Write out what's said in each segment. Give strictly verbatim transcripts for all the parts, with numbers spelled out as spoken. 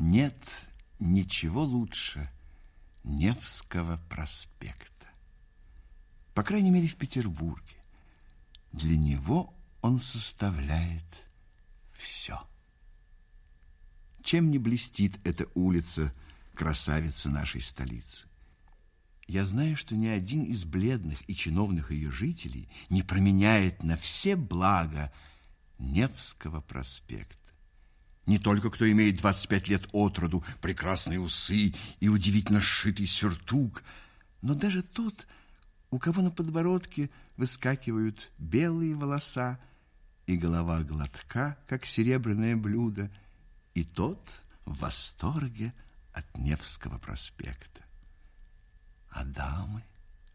Нет ничего лучше Невского проспекта. По крайней мере, в Петербурге. Для него он составляет все. Чем не блестит эта улица, красавица нашей столицы? Я знаю, что ни один из бледных и чиновных ее жителей не променяет на все блага Невского проспекта. Не только кто имеет двадцать пять лет от роду, прекрасные усы и удивительно сшитый сюртук, но даже тот, у кого на подбородке выскакивают белые волоса, и голова гладка, как серебряное блюдо, и тот в восторге от Невского проспекта. А дамы?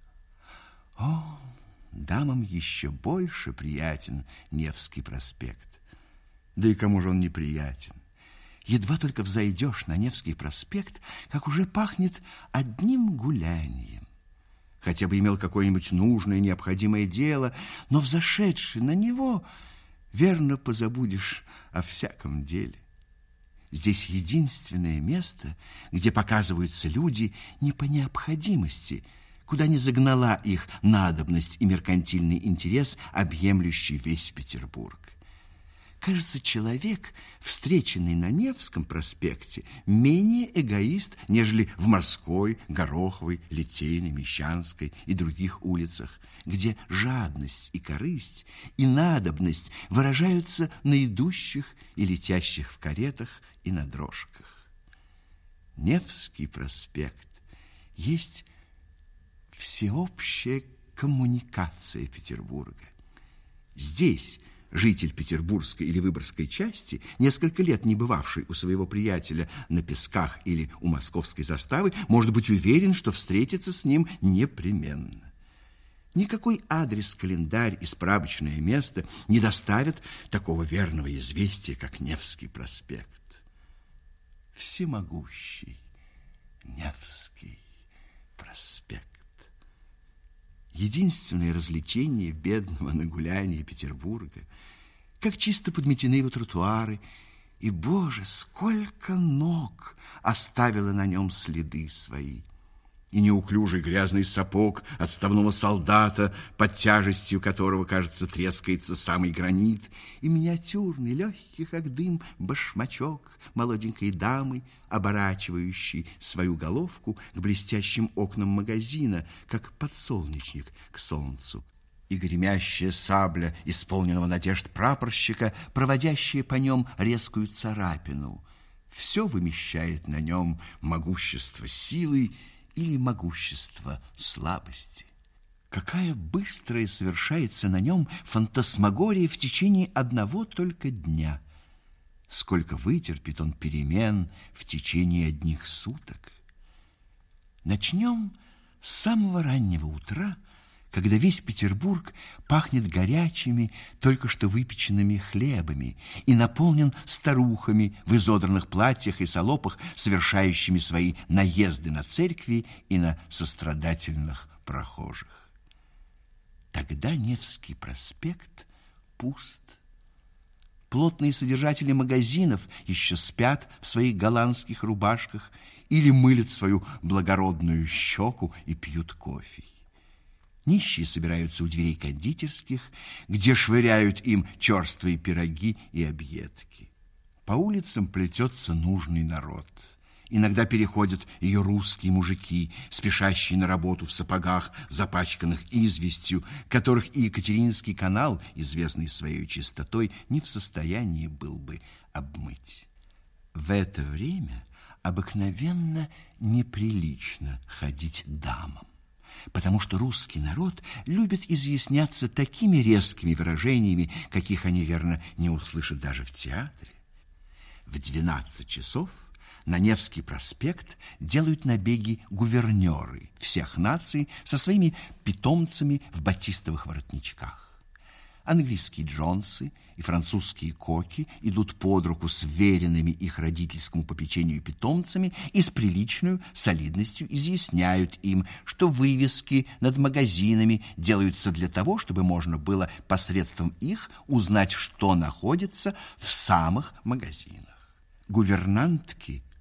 О, дамам еще больше приятен Невский проспект. Да и кому же он неприятен? Едва только взойдешь на Невский проспект, как уже пахнет одним гулянием. Хотя бы имел какое-нибудь нужное, необходимое дело, но взошедший на него, верно позабудешь о всяком деле. Здесь единственное место, где показываются люди не по необходимости, куда не загнала их надобность и меркантильный интерес, объемлющий весь Петербург. Кажется, человек, встреченный на Невском проспекте, менее эгоист, нежели в Морской, Гороховой, Литейной, Мещанской и других улицах, где жадность и корысть и надобность выражаются на идущих и летящих в каретах и на дрожках. Невский проспект есть всеобщая коммуникация Петербурга. Здесь житель петербургской или выборгской части, несколько лет не бывавший у своего приятеля на Песках или у московской заставы, может быть уверен, что встретится с ним непременно. Никакой адрес-календарь и справочное место не доставят такого верного известия, как Невский проспект. Всемогущий Невский проспект. Единственное развлечение бедного на гулянии Петербурга, как чисто подметены его тротуары, и, Боже, сколько ног оставило на нем следы свои. И неуклюжий грязный сапог отставного солдата, под тяжестью которого, кажется, трескается самый гранит, и миниатюрный, легкий, как дым, башмачок молоденькой дамы, оборачивающий свою головку к блестящим окнам магазина, как подсолнечник к солнцу, и гремящая сабля исполненного надежд прапорщика, проводящая по нем резкую царапину. Все вымещает на нем могущество силы или могущество слабости. Какая быстрая совершается на нем фантасмагория в течение одного только дня. Сколько вытерпит он перемен в течение одних суток. Начнем с самого раннего утра, когда весь Петербург пахнет горячими, только что выпеченными хлебами и наполнен старухами в изодранных платьях и салопах, совершающими свои наезды на церкви и на сострадательных прохожих. Тогда Невский проспект пуст. Плотные содержатели магазинов еще спят в своих голландских рубашках или мылят свою благородную щеку и пьют кофе. Нищие собираются у дверей кондитерских, где швыряют им черствые пироги и объедки. По улицам плетется нужный народ. Иногда переходят ее русские мужики, спешащие на работу в сапогах, запачканных известью, которых и Екатерининский канал, известный своей чистотой, не в состоянии был бы обмыть. В это время обыкновенно неприлично ходить дамам, потому что русский народ любит изъясняться такими резкими выражениями, каких они, верно, не услышат даже в театре. В двенадцать часов на Невский проспект делают набеги гувернеры всех наций со своими питомцами в батистовых воротничках. Английские Джонсы и французские Коки идут под руку с веренными их родительскому попечению питомцами и с приличной солидностью изъясняют им, что вывески над магазинами делаются для того, чтобы можно было посредством их узнать, что находится в самых магазинах. Гувернантки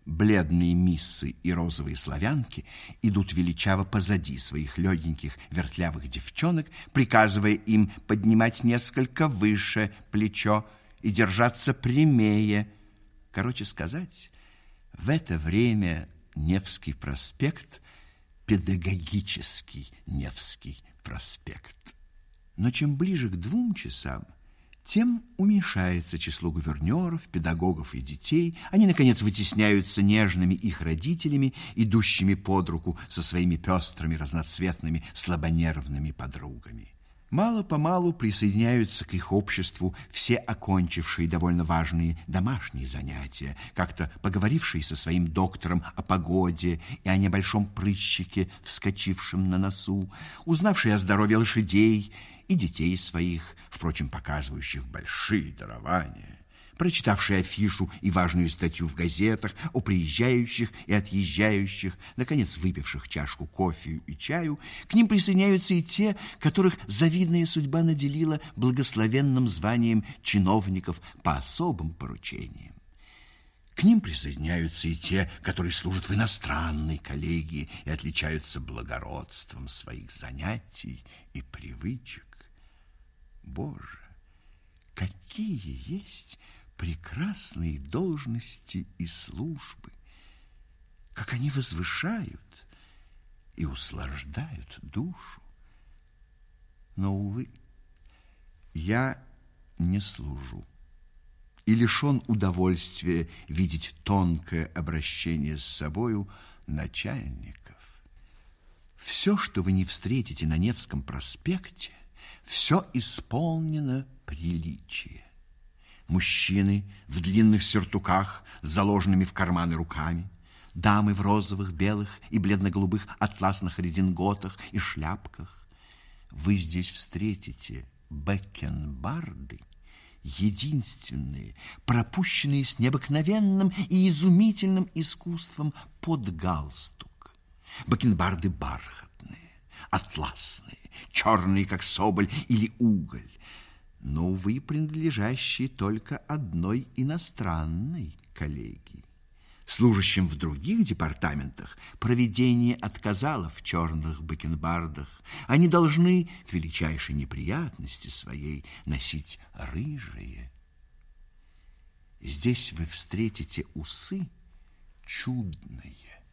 Бледные миссы и розовые славянки идут величаво позади своих легеньких вертлявых девчонок, приказывая им поднимать несколько выше плечо и держаться прямее. Короче сказать, в это время Невский проспект – педагогический Невский проспект. Но чем ближе к двум часам, тем уменьшается число гувернеров, педагогов и детей. Они, наконец, вытесняются нежными их родителями, идущими под руку со своими пестрыми, разноцветными, слабонервными подругами. Мало-помалу присоединяются к их обществу все окончившие довольно важные домашние занятия, как-то поговорившие со своим доктором о погоде и о небольшом прыщике, вскочившем на носу, узнавшие о здоровье лошадей и детей своих, впрочем, показывающих большие дарования, прочитавшие афишу и важную статью в газетах о приезжающих и отъезжающих, наконец, выпивших чашку кофе и чаю. К ним присоединяются и те, которых завидная судьба наделила благословенным званием чиновников по особым поручениям. К ним присоединяются и те, которые служат в иностранной коллегии и отличаются благородством своих занятий и привычек. Боже, какие есть прекрасные должности и службы, как они возвышают и услаждают душу. Но, увы, я не служу и лишен удовольствия видеть тонкое обращение с собою начальников. Все, что вы не встретите на Невском проспекте, все исполнено приличие. Мужчины в длинных сюртуках с заложенными в карманы руками, дамы в розовых, белых и бледно-голубых атласных рединготах и шляпках. Вы здесь встретите бакенбарды, единственные, пропущенные с необыкновенным и изумительным искусством под галстук. Бакенбарды бархатные, атласные, черные, как соболь или уголь, но, увы, принадлежащие только одной иностранной коллегии. Служащим в других департаментах провидение отказало в черных бакенбардах. Они должны, к величайшей неприятности своей, носить рыжие. Здесь вы встретите усы чудные.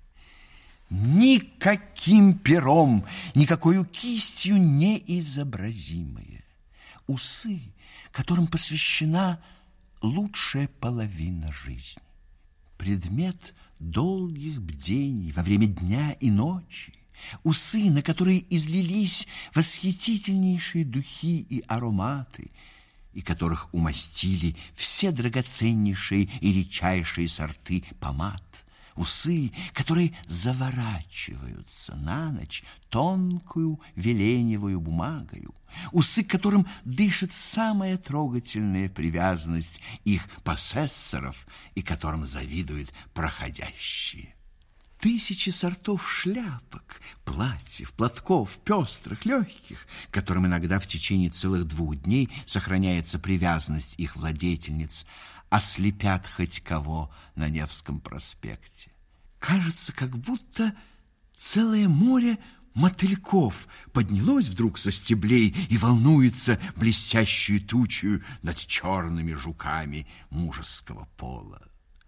Никаким пером, никакой кистью не изобразимые. Усы, которым посвящена лучшая половина жизни. Предмет долгих бдений во время дня и ночи. Усы, на которые излились восхитительнейшие духи и ароматы, и которых умастили все драгоценнейшие и редчайшие сорты помад. Усы, которые заворачиваются на ночь тонкую веленевую бумагою. Усы, которым дышит самая трогательная привязанность их посессоров и которым завидуют проходящие. Тысячи сортов шляпок, платьев, платков, пестрых, легких, которым иногда в течение целых двух дней сохраняется привязанность их владетельниц, ослепят хоть кого на Невском проспекте. Кажется, как будто целое море мотыльков поднялось вдруг со стеблей и волнуется блестящую тучью над черными жуками мужеского пола.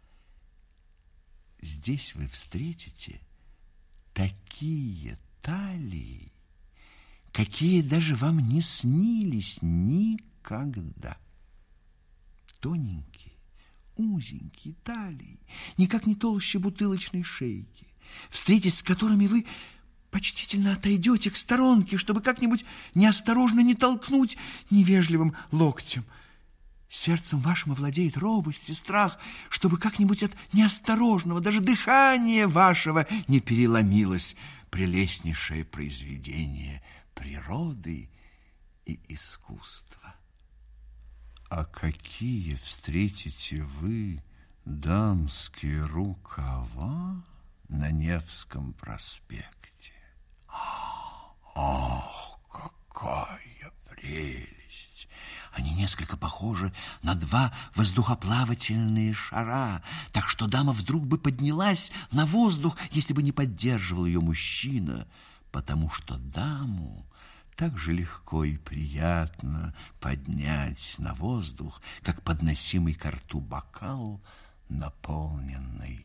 Здесь вы встретите такие талии, какие даже вам не снились никогда. Тоненькие, узенькие талии, никак не толще бутылочной шейки, встретясь с которыми вы почтительно отойдете к сторонке, чтобы как-нибудь неосторожно не толкнуть невежливым локтем. Сердцем вашим овладеет робость и страх, чтобы как-нибудь от неосторожного даже дыхания вашего не переломилось прелестнейшее произведение природы и искусства. А какие встретите вы дамские рукава на Невском проспекте? Ах, какая прелесть! Они несколько похожи на два воздухоплавательные шара, так что дама вдруг бы поднялась на воздух, если бы не поддерживал ее мужчина, потому что даму так же легко и приятно поднять на воздух, как подносимый ко рту бокал, наполненный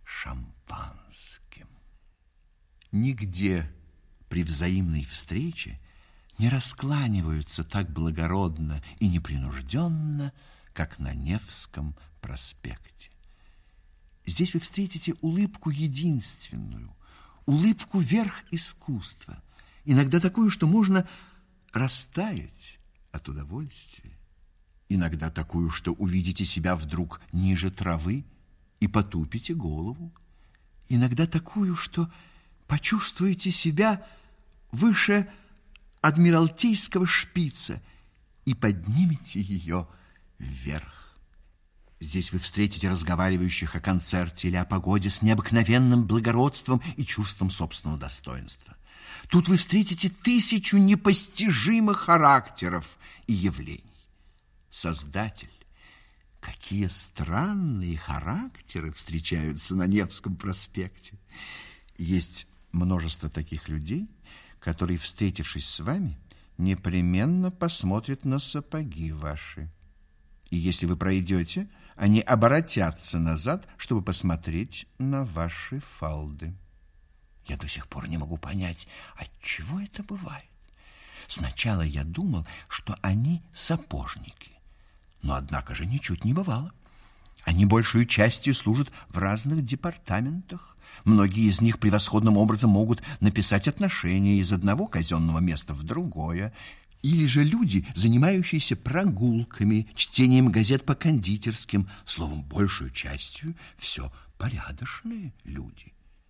шампанским. Нигде при взаимной встрече не раскланиваются так благородно и непринужденно, как на Невском проспекте. Здесь вы встретите улыбку единственную, улыбку верх искусства, иногда такую, что можно растаять от удовольствия, иногда такую, что увидите себя вдруг ниже травы и потупите голову, иногда такую, что почувствуете себя выше адмиралтейского шпица и поднимете ее вверх. Здесь вы встретите разговаривающих о концерте или о погоде с необыкновенным благородством и чувством собственного достоинства. Тут вы встретите тысячу непостижимых характеров и явлений. Создатель, какие странные характеры встречаются на Невском проспекте. Есть множество таких людей, которые, встретившись с вами, непременно посмотрят на сапоги ваши. И если вы пройдете, они оборотятся назад, чтобы посмотреть на ваши фалды. Я до сих пор не могу понять, отчего это бывает. Сначала я думал, что они сапожники, но однако же ничуть не бывало. Они большую частью служат в разных департаментах. Многие из них превосходным образом могут написать отношения из одного казенного места в другое. Или же люди, занимающиеся прогулками, чтением газет по кондитерским, словом, большую частью все порядочные люди.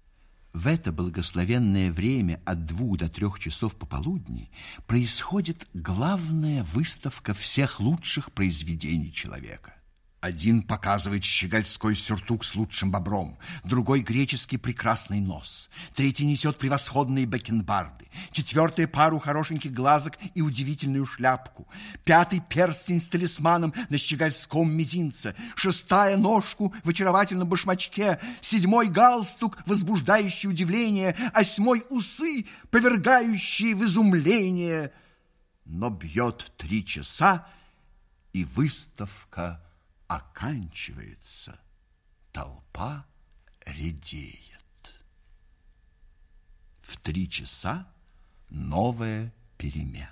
В это благословенное время от двух до трех часов пополудни происходит главная выставка всех лучших произведений человека. Один показывает щегольской сюртук с лучшим бобром, другой греческий прекрасный нос, третий несет превосходные бакенбарды, четвертый пару хорошеньких глазок и удивительную шляпку, пятый перстень с талисманом на щегольском мизинце, шестая ножку в очаровательном башмачке, седьмой галстук, возбуждающий удивление, осьмой усы, повергающие в изумление. Но бьет три часа, и выставка оканчивается, толпа редеет. В три часа новая перемена.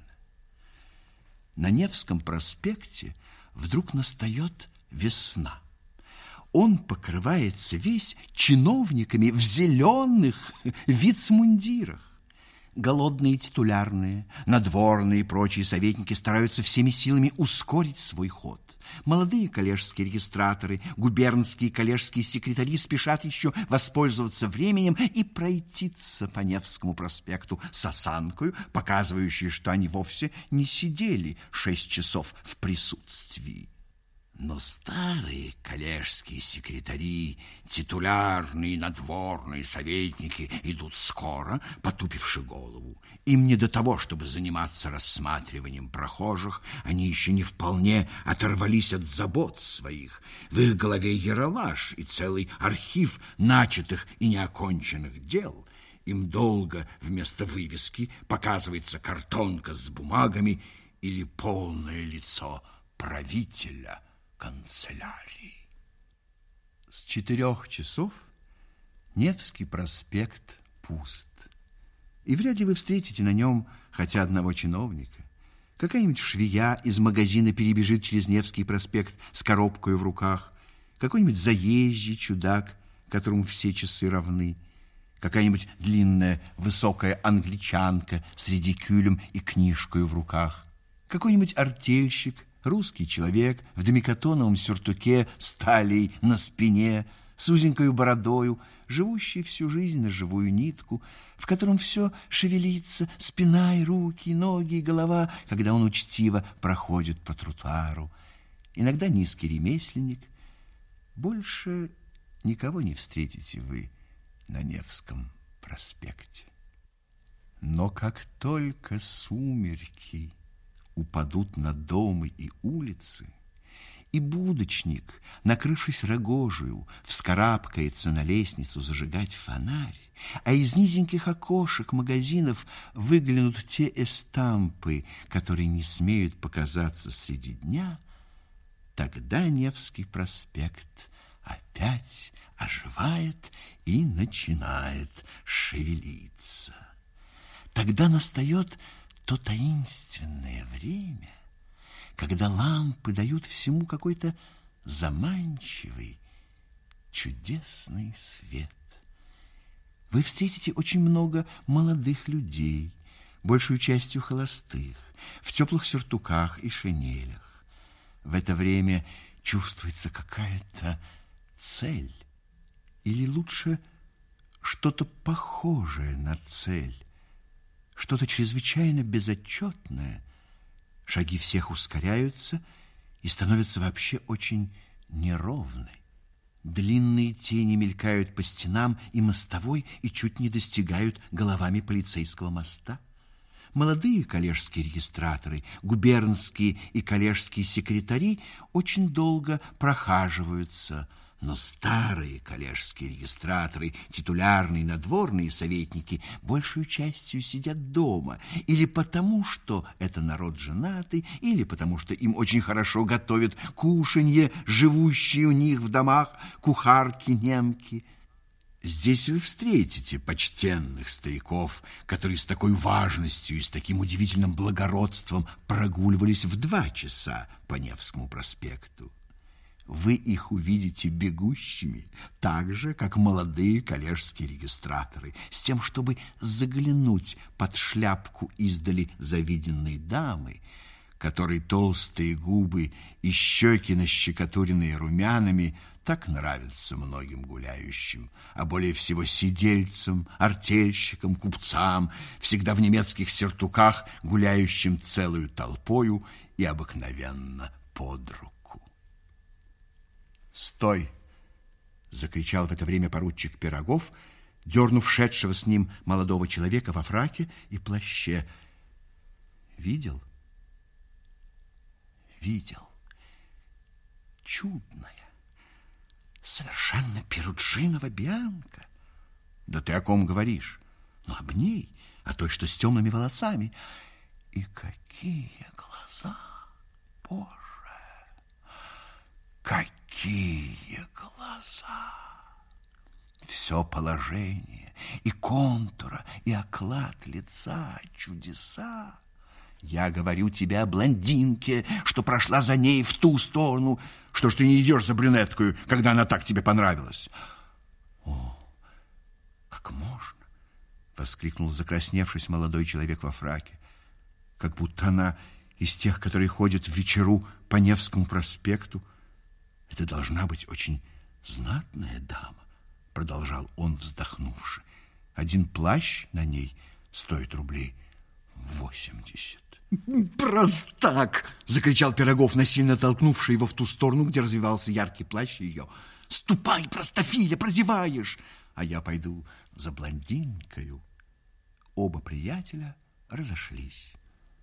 На Невском проспекте вдруг настает весна. Он покрывается весь чиновниками в зеленых вицмундирах. Голодные титулярные, надворные и прочие советники стараются всеми силами ускорить свой ход. Молодые коллежские регистраторы, губернские и коллежские секретари спешат еще воспользоваться временем и пройтиться по Невскому проспекту с осанкою, показывающей, что они вовсе не сидели шесть часов в присутствии. Но старые коллежские секретари, титулярные, надворные советники идут скоро, потупивши голову. Им не до того, чтобы заниматься рассматриванием прохожих, они еще не вполне оторвались от забот своих. В их голове яролаж и целый архив начатых и неоконченных дел. Им долго вместо вывески показывается картонка с бумагами или полное лицо правителя канцелярии. С четырех часов Невский проспект пуст, и вряд ли вы встретите на нем хотя одного чиновника. Какая-нибудь швея из магазина перебежит через Невский проспект с коробкой в руках, какой-нибудь заезжий чудак, которому все часы равны, какая-нибудь длинная высокая англичанка с редикюлем и книжкой в руках, какой-нибудь артельщик, русский человек в домикатоновом сюртуке с талией на спине, с узенькою бородою, живущий всю жизнь на живую нитку, в котором все шевелится, спина и руки, и ноги, и голова, когда он учтиво проходит по тротуару. Иногда низкий ремесленник. Больше никого не встретите вы на Невском проспекте. Но как только сумерки упадут на дома и улицы, и будочник, накрывшись рогожию, вскарабкается на лестницу зажигать фонарь, а из низеньких окошек магазинов выглянут те эстампы, которые не смеют показаться среди дня, тогда Невский проспект опять оживает и начинает шевелиться. Тогда настает то таинственное время, когда лампы дают всему какой-то заманчивый, чудесный свет. Вы встретите очень много молодых людей, большую частью холостых, в теплых сюртуках и шинелях. В это время чувствуется какая-то цель, или лучше что-то похожее на цель, что-то чрезвычайно безотчетное. Шаги всех ускоряются и становятся вообще очень неровны. Длинные тени мелькают по стенам и мостовой и чуть не достигают головами полицейского моста. Молодые коллежские регистраторы, губернские и коллежские секретари очень долго прохаживаются, но старые коллежские регистраторы, титулярные надворные советники большую частью сидят дома, или потому, что это народ женатый, или потому, что им очень хорошо готовят кушанье, живущие у них в домах кухарки-немки. Здесь вы встретите почтенных стариков, которые с такой важностью и с таким удивительным благородством прогуливались в два часа по Невскому проспекту. Вы их увидите бегущими, так же, как молодые коллежские регистраторы, с тем, чтобы заглянуть под шляпку издали завиденной дамы, которой толстые губы и щеки, нащекотуренные румянами, так нравятся многим гуляющим, а более всего сидельцам, артельщикам, купцам, всегда в немецких сюртуках, гуляющим целую толпою и обыкновенно под руку. «Стой!» — закричал в это время поручик Пирогов, дернув шедшего с ним молодого человека во фраке и плаще. Видел? Видел. Чудная, совершенно Перуджинова Бианка. Да ты о ком говоришь? Ну, об ней, о той, что с темными волосами. И какие глаза, Боже! Какие глаза! Все положение, и контура, и оклад лица, чудеса. Я говорю тебе о блондинке, что прошла за ней в ту сторону. Что ж ты не идешь за брюнеткою, когда она так тебе понравилась? О, как можно? Воскликнул, закрасневшись, молодой человек во фраке. Как будто она из тех, которые ходят в вечеру по Невскому проспекту. Это должна быть очень знатная дама, продолжал он, вздохнувши. Один плащ на ней стоит рублей восемьдесят. «Простак!» — закричал Пирогов, насильно толкнувший его в ту сторону, где развивался яркий плащ ее. «Ступай, простофиля, прозеваешь! А я пойду за блондинкою». Оба приятеля разошлись.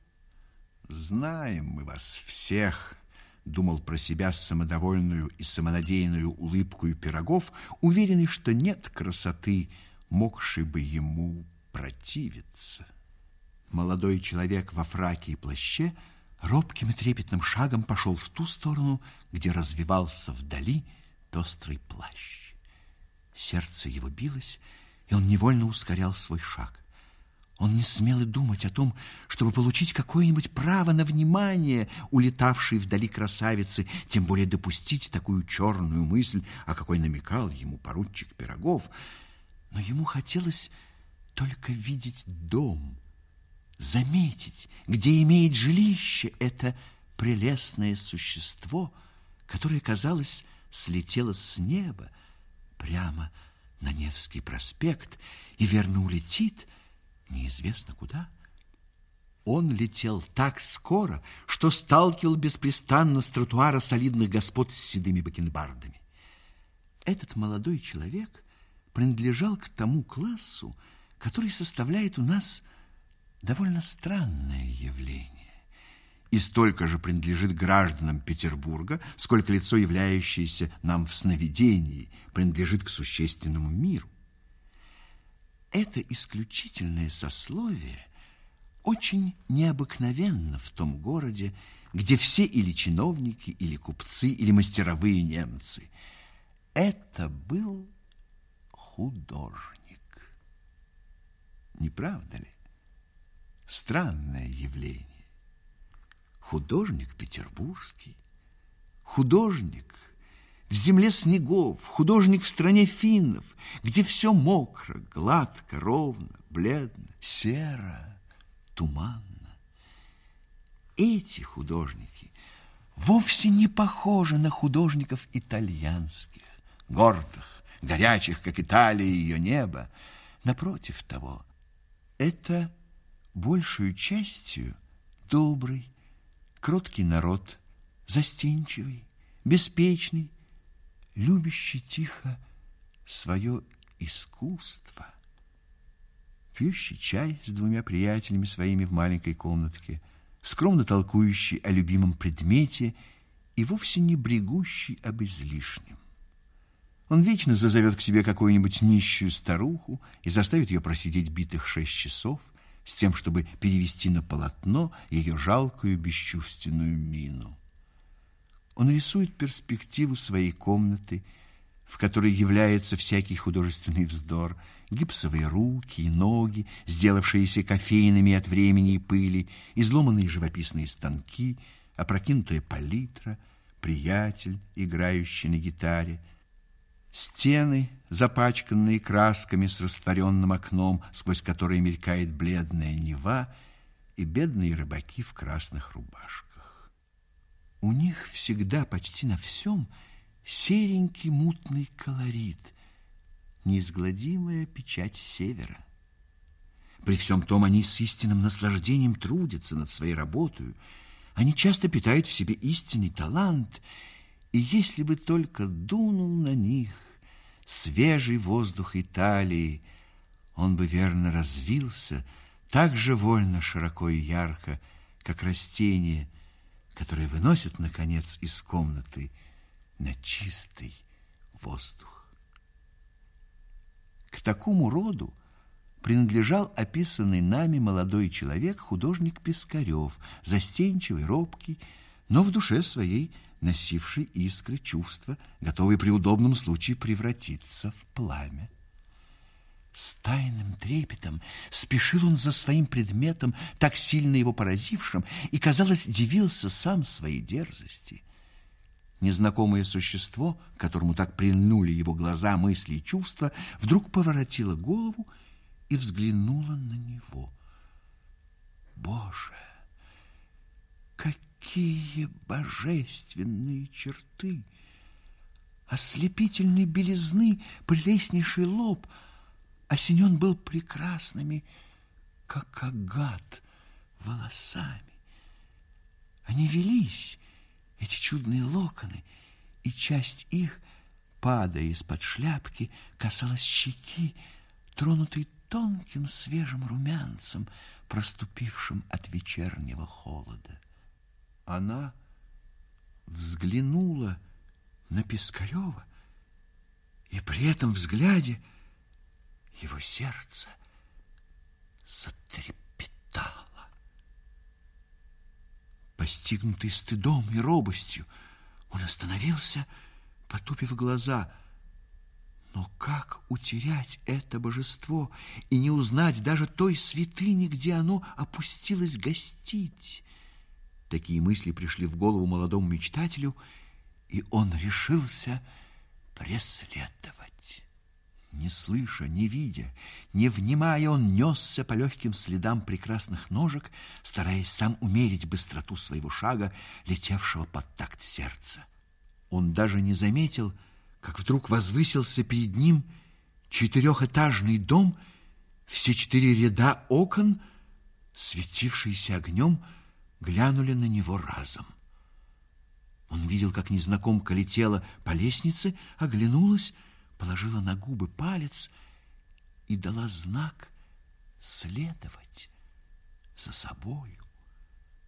«Знаем мы вас всех», — думал про себя с самодовольную и самонадеянную улыбкою Пирогов, уверенный, что нет красоты, могшей бы ему противиться. Молодой человек во фраке и плаще робким и трепетным шагом пошел в ту сторону, где развивался вдали пестрый плащ. Сердце его билось, и он невольно ускорял свой шаг. Он не смел и думать о том, чтобы получить какое-нибудь право на внимание улетавшей вдали красавицы, тем более допустить такую черную мысль, о какой намекал ему поручик Пирогов. Но ему хотелось только видеть дом, заметить, где имеет жилище это прелестное существо, которое, казалось, слетело с неба прямо на Невский проспект и верно улетит неизвестно куда. Он летел так скоро, что сталкивал беспрестанно с тротуара солидных господ с седыми бакенбардами. Этот молодой человек принадлежал к тому классу, который составляет у нас довольно странное явление. и столько же принадлежит гражданам Петербурга, сколько лицо, являющееся нам в сновидении, принадлежит к существенному миру. Это исключительное сословие очень необыкновенно в том городе, где все или чиновники, или купцы, или мастеровые немцы. Это был художник. Не правда ли? Странное явление. Художник петербургский, художник в земле снегов, художник в стране финнов, где все мокро, гладко, ровно, бледно, серо, туманно. Эти художники вовсе не похожи на художников итальянских, гордых, горячих, как Италия и ее небо. Напротив того, это большую частью добрый, кроткий народ, застенчивый, беспечный, любящий тихо свое искусство, пьющий чай с двумя приятелями своими в маленькой комнатке, скромно толкующий о любимом предмете и вовсе не брегущий об излишнем. Он вечно зазовет к себе какую-нибудь нищую старуху и заставит ее просидеть битых шесть часов с тем, чтобы перевести на полотно ее жалкую бесчувственную мину. Он рисует перспективу своей комнаты, в которой является всякий художественный вздор, гипсовые руки и ноги, сделавшиеся кофейными от времени и пыли, изломанные живописные станки, опрокинутая палитра, приятель, играющий на гитаре, стены, запачканные красками с растворенным окном, сквозь которое мелькает бледная Нева, и бедные рыбаки в красных рубашках. У них всегда почти на всем серенький мутный колорит, неизгладимая печать севера. При всем том они с истинным наслаждением трудятся над своей работой. Они часто питают в себе истинный талант, и если бы только дунул на них свежий воздух Италии, он бы верно развился так же вольно, широко и ярко, как растение, которое выносит, наконец, из комнаты на чистый воздух. К такому роду принадлежал описанный нами молодой человек, художник Пискарев, застенчивый, робкий, но в душе своей носивший искры чувства, готовый при удобном случае превратиться в пламя. С тайным трепетом спешил он за своим предметом, так сильно его поразившим, и, казалось, дивился сам своей дерзости. Незнакомое существо, к которому так прильнули его глаза, мысли и чувства, вдруг поворотило голову и взглянуло на него. Боже, какие божественные черты! Ослепительной белизны прелестнейший лоб осенен был прекрасными, как агат, волосами. Они велись, эти чудные локоны, и часть их, падая из-под шляпки, касалась щеки, тронутой тонким свежим румянцем, проступившим от вечернего холода. Она взглянула на Пискарева, и при этом взгляде его сердце затрепетало. Постигнутый стыдом и робостью, он остановился, потупив глаза. Но как утерять это божество и не узнать даже той святыни, где оно опустилось гостить? Такие мысли пришли в голову молодому мечтателю, и он решился преследовать. Не слыша, не видя, не внимая, он несся по легким следам прекрасных ножек, стараясь сам умерить быстроту своего шага, летевшего под такт сердца. Он даже не заметил, как вдруг возвысился перед ним четырехэтажный дом, все четыре ряда окон, светившиеся огнем, глянули на него разом. Он видел, как незнакомка летела по лестнице, оглянулась, положила на губы палец и дала знак следовать за собою.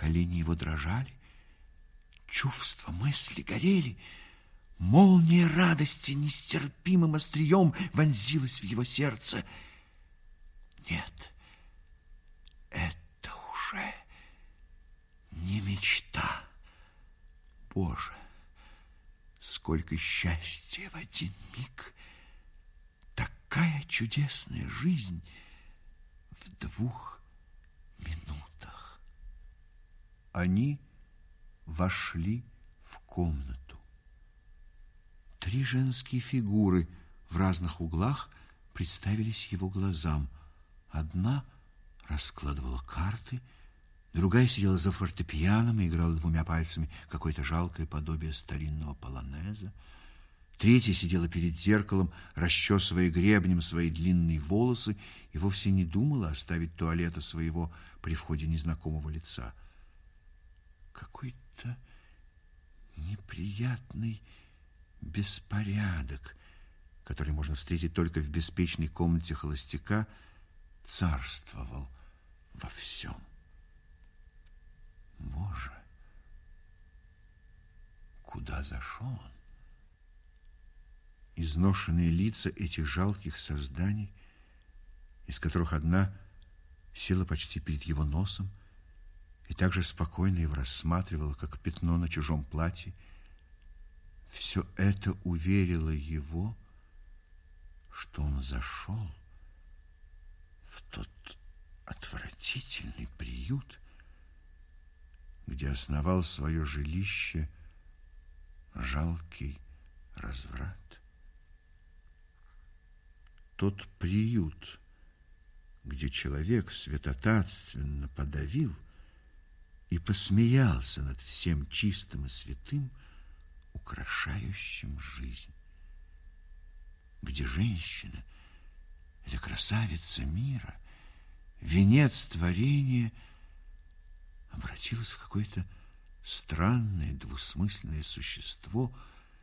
Колени его дрожали, чувства, мысли горели. Молния радости нестерпимым острием вонзилась в его сердце. Нет, это уже не мечта. Боже, сколько счастья в один миг! Такая чудесная жизнь в двух минутах. Они вошли в комнату. Три женские фигуры в разных углах представились его глазам. Одна раскладывала карты, другая сидела за фортепианом и играла двумя пальцами какое-то жалкое подобие старинного полонеза. Третья сидела перед зеркалом, расчесывая гребнем свои длинные волосы, и вовсе не думала оставить туалета своего при входе незнакомого лица. Какой-то неприятный беспорядок, который можно встретить только в беспечной комнате холостяка, царствовал во всем. Боже, куда зашел он? Изношенные лица этих жалких созданий, из которых одна села почти перед его носом и так же спокойно его рассматривала, как пятно на чужом платье, все это уверило его, что он зашел в тот отвратительный приют, где основал свое жилище жалкий разврат. Тот приют, где человек святотатственно подавил и посмеялся над всем чистым и святым, украшающим жизнь, где женщина, эта красавица мира, венец творения, обратилась в какое-то странное двусмысленное существо,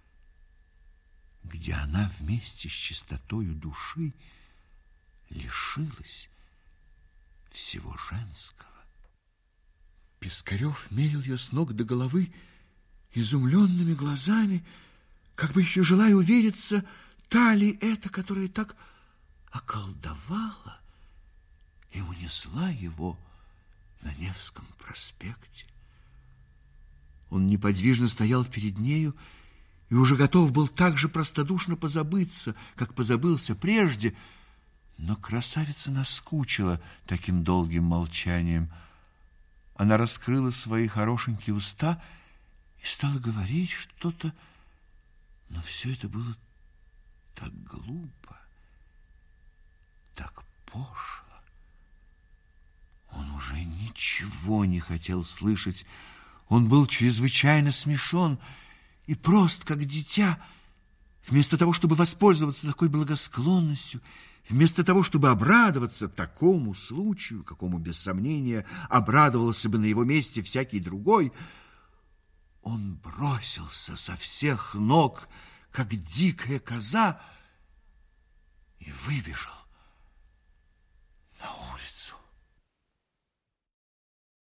где она вместе с чистотою души лишилась всего женского. Пискарев мерил ее с ног до головы изумленными глазами, как бы еще желая увериться, та ли это, которая так околдовала и унесла его на Невском проспекте. Он неподвижно стоял перед нею и уже готов был так же простодушно позабыться, как позабылся прежде, но красавица наскучила таким долгим молчанием. Она раскрыла свои хорошенькие уста и стала говорить что-то, но все это было так глупо, так пошло. Он уже ничего не хотел слышать. Он был чрезвычайно смешон и прост, как дитя. Вместо того, чтобы воспользоваться такой благосклонностью, вместо того, чтобы обрадоваться такому случаю, какому, без сомнения, обрадовался бы на его месте всякий другой, он бросился со всех ног, как дикая коза, и выбежал на улицу.